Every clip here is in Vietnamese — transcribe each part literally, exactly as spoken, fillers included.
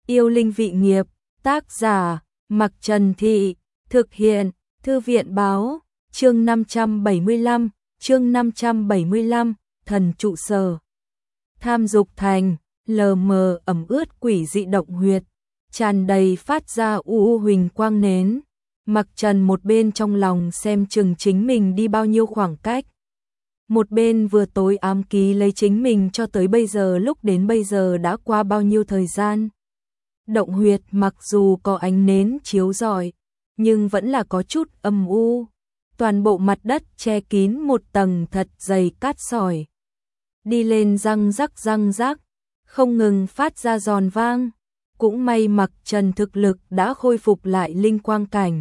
Yêu linh vị nghiệp, tác giả, Mặc Trần Thị, thực hiện, Thư viện báo, chương năm trăm bảy mươi lăm, chương năm trăm bảy mươi lăm, thần trụ sở. Tham dục thành, lờ mờ ẩm ướt quỷ dị động huyệt, tràn đầy phát ra u u huỳnh quang nến. Mặc Trần một bên trong lòng xem chừng chính mình đi bao nhiêu khoảng cách. Một bên vừa tối ám ký lấy chính mình cho tới bây giờ, lúc đến bây giờ đã qua bao nhiêu thời gian. Động huyệt mặc dù có ánh nến chiếu rọi, nhưng vẫn là có chút âm u. Toàn bộ mặt đất che kín một tầng thật dày cát sỏi. Đi lên răng rắc răng rắc, không ngừng phát ra giòn vang. Cũng may Mặc Trần thực lực đã khôi phục lại linh quang cảnh.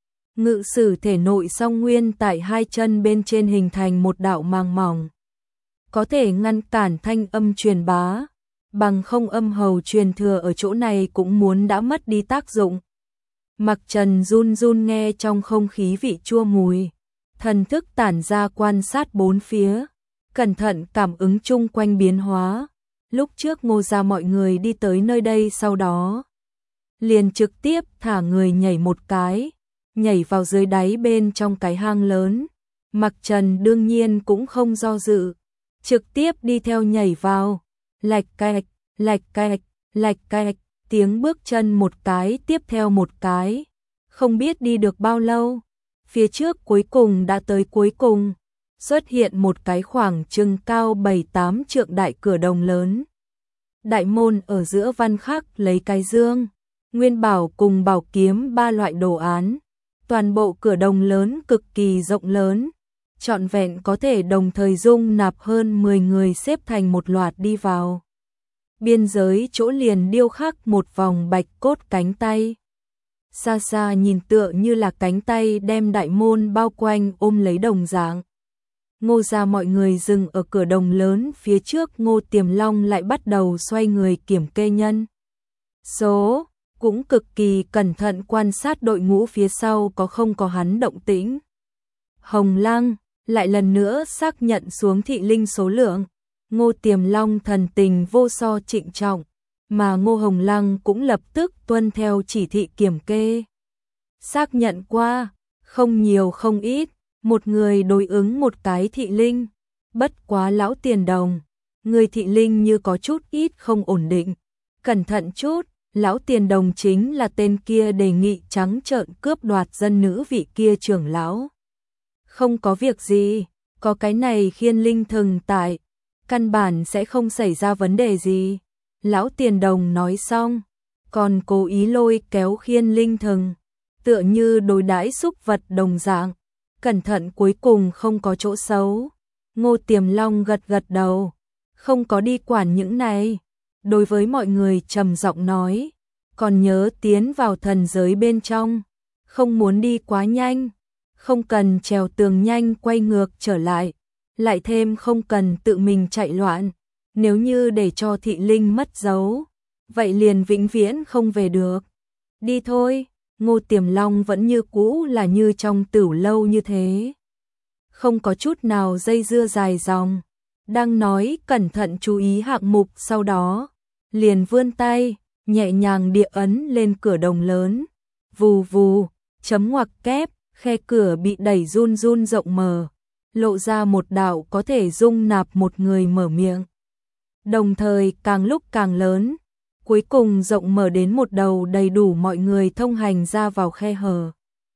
Ngự sử thể nội song nguyên tại hai chân bên trên hình thành một đạo màng mỏng, có thể ngăn cản thanh âm truyền bá, bằng không âm hầu truyền thừa ở chỗ này cũng muốn đã mất đi tác dụng. Mặc Trần run run nghe trong không khí vị chua mùi, thần thức tản ra quan sát bốn phía, cẩn thận cảm ứng chung quanh biến hóa. Lúc trước Ngô gia mọi người đi tới nơi đây, sau đó liền trực tiếp thả người nhảy một cái, nhảy vào dưới đáy bên trong cái hang lớn. Mặc Trần đương nhiên cũng không do dự, trực tiếp đi theo nhảy vào. Lạch cạch, lạch cạch, lạch cạch, tiếng bước chân một cái tiếp theo một cái. Không biết đi được bao lâu, phía trước cuối cùng đã tới cuối cùng, xuất hiện một cái khoảng chừng cao bảy tám trượng đại cửa đồng lớn. Đại môn ở giữa văn khắc lấy cái dương, nguyên bảo cùng bảo kiếm ba loại đồ án. Toàn bộ cửa đồng lớn cực kỳ rộng lớn, trọn vẹn có thể đồng thời dung nạp hơn mười người xếp thành một loạt đi vào. Biên giới chỗ liền điêu khắc một vòng bạch cốt cánh tay. Xa xa nhìn tựa như là cánh tay đem đại môn bao quanh ôm lấy đồng dạng. Ngô gia mọi người dừng ở cửa đồng lớn phía trước, Ngô Tiềm Long lại bắt đầu xoay người kiểm kê nhân số, cũng cực kỳ cẩn thận quan sát đội ngũ phía sau có không có hắn động tĩnh. Hồng Lăng lại lần nữa xác nhận xuống thị linh số lượng. Ngô Tiềm Long thần tình vô so trịnh trọng, mà Ngô Hồng Lăng cũng lập tức tuân theo chỉ thị kiểm kê. Xác nhận qua, không nhiều không ít, một người đối ứng một cái thị linh. Bất quá lão Tiền Đồng, người thị linh như có chút ít không ổn định, cẩn thận chút. Lão Tiền Đồng chính là tên kia đề nghị trắng trợn cướp đoạt dân nữ vị kia trưởng lão. Không có việc gì, có cái này khiên linh thần tại, căn bản sẽ không xảy ra vấn đề gì. Lão Tiền Đồng nói xong, còn cố ý lôi kéo khiên linh thần, tựa như đối đãi súc vật đồng dạng, cẩn thận cuối cùng không có chỗ xấu. Ngô Tiềm Long gật gật đầu, không có đi quản những này. Đối với mọi người trầm giọng nói, còn nhớ tiến vào thần giới bên trong, không muốn đi quá nhanh, không cần trèo tường nhanh quay ngược trở lại, lại thêm không cần tự mình chạy loạn, nếu như để cho thị linh mất dấu, vậy liền vĩnh viễn không về được. Đi thôi. Ngô Tiềm Long vẫn như cũ là như trong tửu lâu như thế, không có chút nào dây dưa dài dòng. Đang nói cẩn thận chú ý hạng mục, sau đó liền vươn tay nhẹ nhàng địa ấn lên cửa đồng lớn. Vù vù, chấm ngoặc kép, khe cửa bị đẩy run run rộng mở, lộ ra một đạo có thể dung nạp một người mở miệng, đồng thời càng lúc càng lớn, cuối cùng rộng mở đến một đầu đầy đủ mọi người thông hành ra vào khe hở.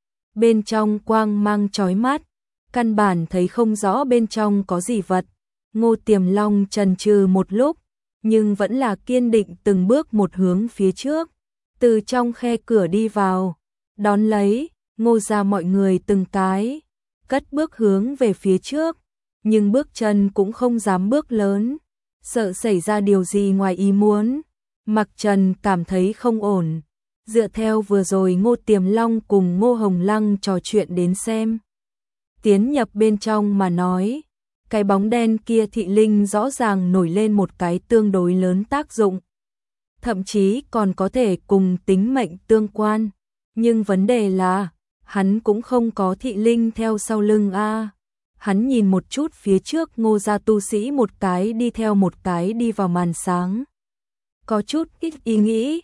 Bên trong quang mang chói mắt, căn bản thấy không rõ bên trong có gì vật. Ngô Tiềm Long chần chừ một lúc, nhưng vẫn là kiên định từng bước một hướng phía trước, từ trong khe cửa đi vào. Đón lấy, Ngô gia mọi người từng cái cất bước hướng về phía trước, nhưng bước chân cũng không dám bước lớn, sợ xảy ra điều gì ngoài ý muốn. Mặc Trần cảm thấy không ổn, dựa theo vừa rồi Ngô Tiềm Long cùng Ngô Hồng Lăng trò chuyện đến xem, tiến nhập bên trong mà nói, cái bóng đen kia thị linh rõ ràng nổi lên một cái tương đối lớn tác dụng, thậm chí còn có thể cùng tính mệnh tương quan. Nhưng vấn đề là, hắn cũng không có thị linh theo sau lưng a. Hắn nhìn một chút phía trước Ngô gia tu sĩ một cái đi theo một cái đi vào màn sáng, có chút ít ý nghĩ,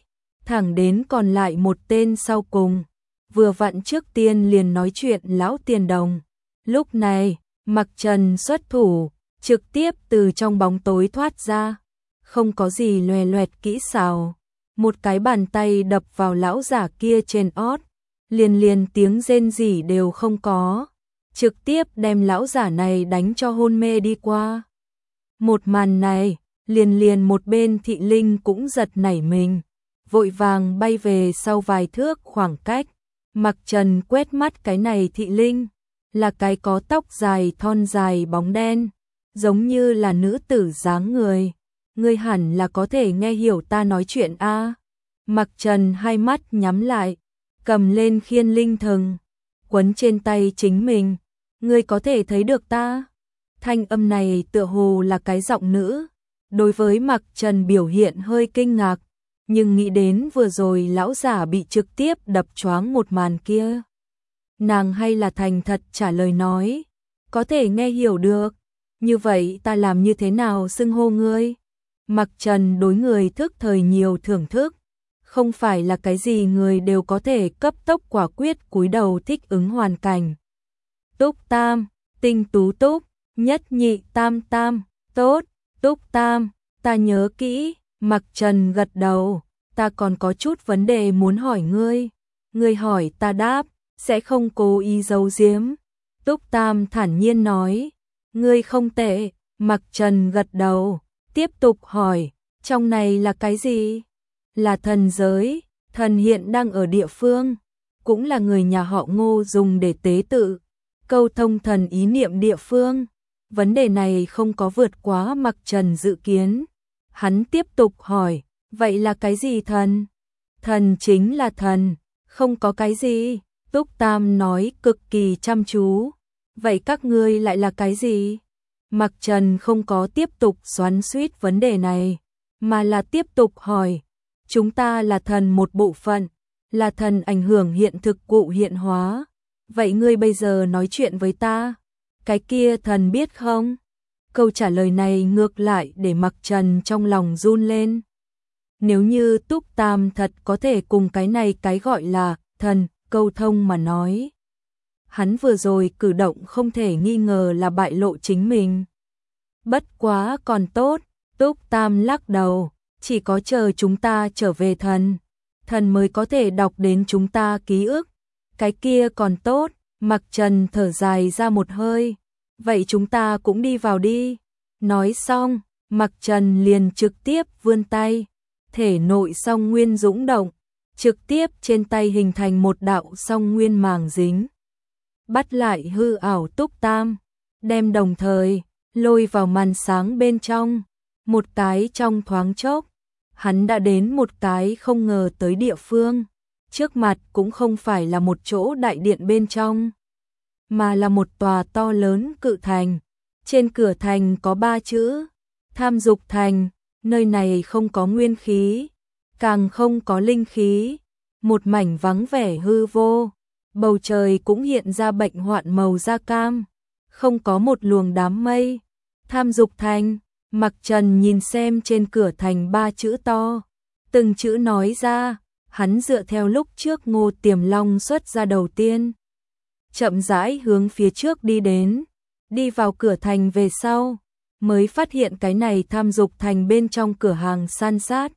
thẳng đến còn lại một tên sau cùng. Vừa vặn trước tiên liền nói chuyện lão tiền đồng. Lúc này, Mặc Trần xuất thủ, trực tiếp từ trong bóng tối thoát ra. Không có gì loè loẹt kỹ xảo. Một cái bàn tay đập vào lão giả kia trên ót. Liền liền tiếng rên rỉ đều không có. Trực tiếp đem lão giả này đánh cho hôn mê đi qua. Một màn này, liền liền một bên thị linh cũng giật nảy mình. Vội vàng bay về sau vài thước khoảng cách. Mặc Trần quét mắt cái này thị linh. Là cái có tóc dài thon dài bóng đen. Giống như là nữ tử dáng người. Ngươi hẳn là có thể nghe hiểu ta nói chuyện a. À. Mặc Trần hai mắt nhắm lại. Cầm lên khiên linh thần. Quấn trên tay chính mình. Ngươi có thể thấy được ta. Thanh âm này tựa hồ là cái giọng nữ. Đối với Mặc Trần biểu hiện hơi kinh ngạc. Nhưng nghĩ đến vừa rồi lão giả bị trực tiếp đập choáng một màn kia. Nàng hay là thành thật trả lời nói. Có thể nghe hiểu được. Như vậy ta làm như thế nào xưng hô ngươi? Mặc Trần đối người thức thời nhiều thưởng thức. Không phải là cái gì người đều có thể cấp tốc quả quyết cúi đầu thích ứng hoàn cảnh. Túc Tam, Tinh Tú Túc, Nhất Nhị Tam Tam, tốt, Túc Tam, ta nhớ kỹ. Mặc Trần gật đầu, ta còn có chút vấn đề muốn hỏi ngươi. Ngươi hỏi ta đáp, sẽ không cố ý giấu giếm. Túc Tam thản nhiên nói, ngươi không tệ. Mặc Trần gật đầu, tiếp tục hỏi, trong này là cái gì? Là thần giới, thần hiện đang ở địa phương, cũng là người nhà họ Ngô dùng để tế tự, câu thông thần ý niệm địa phương. Vấn đề này không có vượt quá Mặc Trần dự kiến. Hắn tiếp tục hỏi, vậy là cái gì thần? Thần chính là thần, không có cái gì. Túc Tam nói cực kỳ chăm chú. Vậy các ngươi lại là cái gì? Mặc Trần không có tiếp tục xoắn xuýt vấn đề này, mà là tiếp tục hỏi. Chúng ta là thần một bộ phận, là thần ảnh hưởng hiện thực cụ hiện hóa. Vậy ngươi bây giờ nói chuyện với ta, cái kia thần biết không? Câu trả lời này ngược lại để Mặc Trần trong lòng run lên. Nếu như Túc Tam thật có thể cùng cái này cái gọi là thần câu thông mà nói. Hắn vừa rồi cử động không thể nghi ngờ là bại lộ chính mình. Bất quá còn tốt, Túc Tam lắc đầu, chỉ có chờ chúng ta trở về thần, thần mới có thể đọc đến chúng ta ký ức. Cái kia còn tốt. Mặc Trần thở dài ra một hơi. Vậy chúng ta cũng đi vào đi. Nói xong, Mặc Trần liền trực tiếp vươn tay. Thể nội song nguyên dũng động, trực tiếp trên tay hình thành một đạo song nguyên màng dính. Bắt lại hư ảo Túc Tam, đem đồng thời lôi vào màn sáng bên trong. Một cái trong thoáng chốc, hắn đã đến một cái không ngờ tới địa phương. Trước mặt cũng không phải là một chỗ đại điện bên trong, mà là một tòa to lớn cự thành. Trên cửa thành có ba chữ Tham Dục Thành. Nơi này không có nguyên khí, càng không có linh khí. Một mảnh vắng vẻ hư vô. Bầu trời cũng hiện ra bệnh hoạn màu da cam, không có một luồng đám mây. Tham Dục Thành. Mặc Trần nhìn xem trên cửa thành ba chữ to, từng chữ nói ra. Hắn dựa theo lúc trước Ngô Tiềm Long xuất ra đầu tiên, chậm rãi hướng phía trước đi đến. Đi vào cửa thành về sau, mới phát hiện cái này Tham Dục Thành bên trong cửa hàng san sát,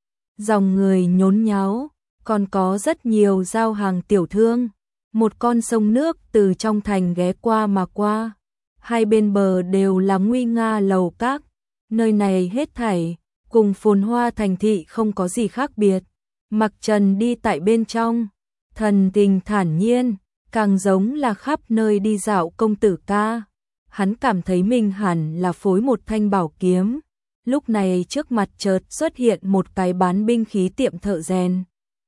dòng người nhốn nháo, còn có rất nhiều giao hàng tiểu thương. Một con sông nước từ trong thành ghé qua mà qua, hai bên bờ đều là nguy nga lầu các. Nơi này hết thảy cùng phồn hoa thành thị không có gì khác biệt. Mặc Trần đi tại bên trong, thần tình thản nhiên, càng giống là khắp nơi đi dạo công tử ca. Hắn cảm thấy mình hẳn là phối một thanh bảo kiếm. Lúc này trước mặt chợt xuất hiện một cái bán binh khí tiệm thợ rèn.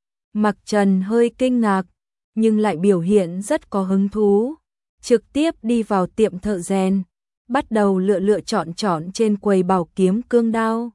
Mặc Trần hơi kinh ngạc, nhưng lại biểu hiện rất có hứng thú. Trực tiếp đi vào tiệm thợ rèn, bắt đầu lựa lựa chọn chọn trên quầy bảo kiếm cương đao.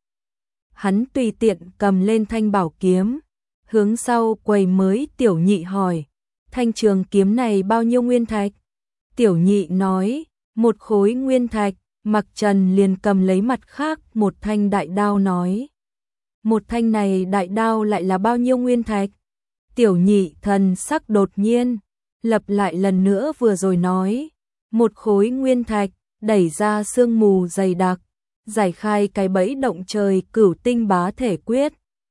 Hắn tùy tiện cầm lên thanh bảo kiếm, hướng sau quầy mới tiểu nhị hỏi, thanh trường kiếm này bao nhiêu nguyên thạch? Tiểu nhị nói, một khối nguyên thạch. Mặc Trần liền cầm lấy mặt khác một thanh đại đao nói, một thanh này đại đao lại là bao nhiêu nguyên thạch? Tiểu nhị thần sắc đột nhiên, lập lại lần nữa vừa rồi nói, một khối nguyên thạch, đẩy ra sương mù dày đặc, giải khai cái bẫy động trời cửu tinh bá thể quyết,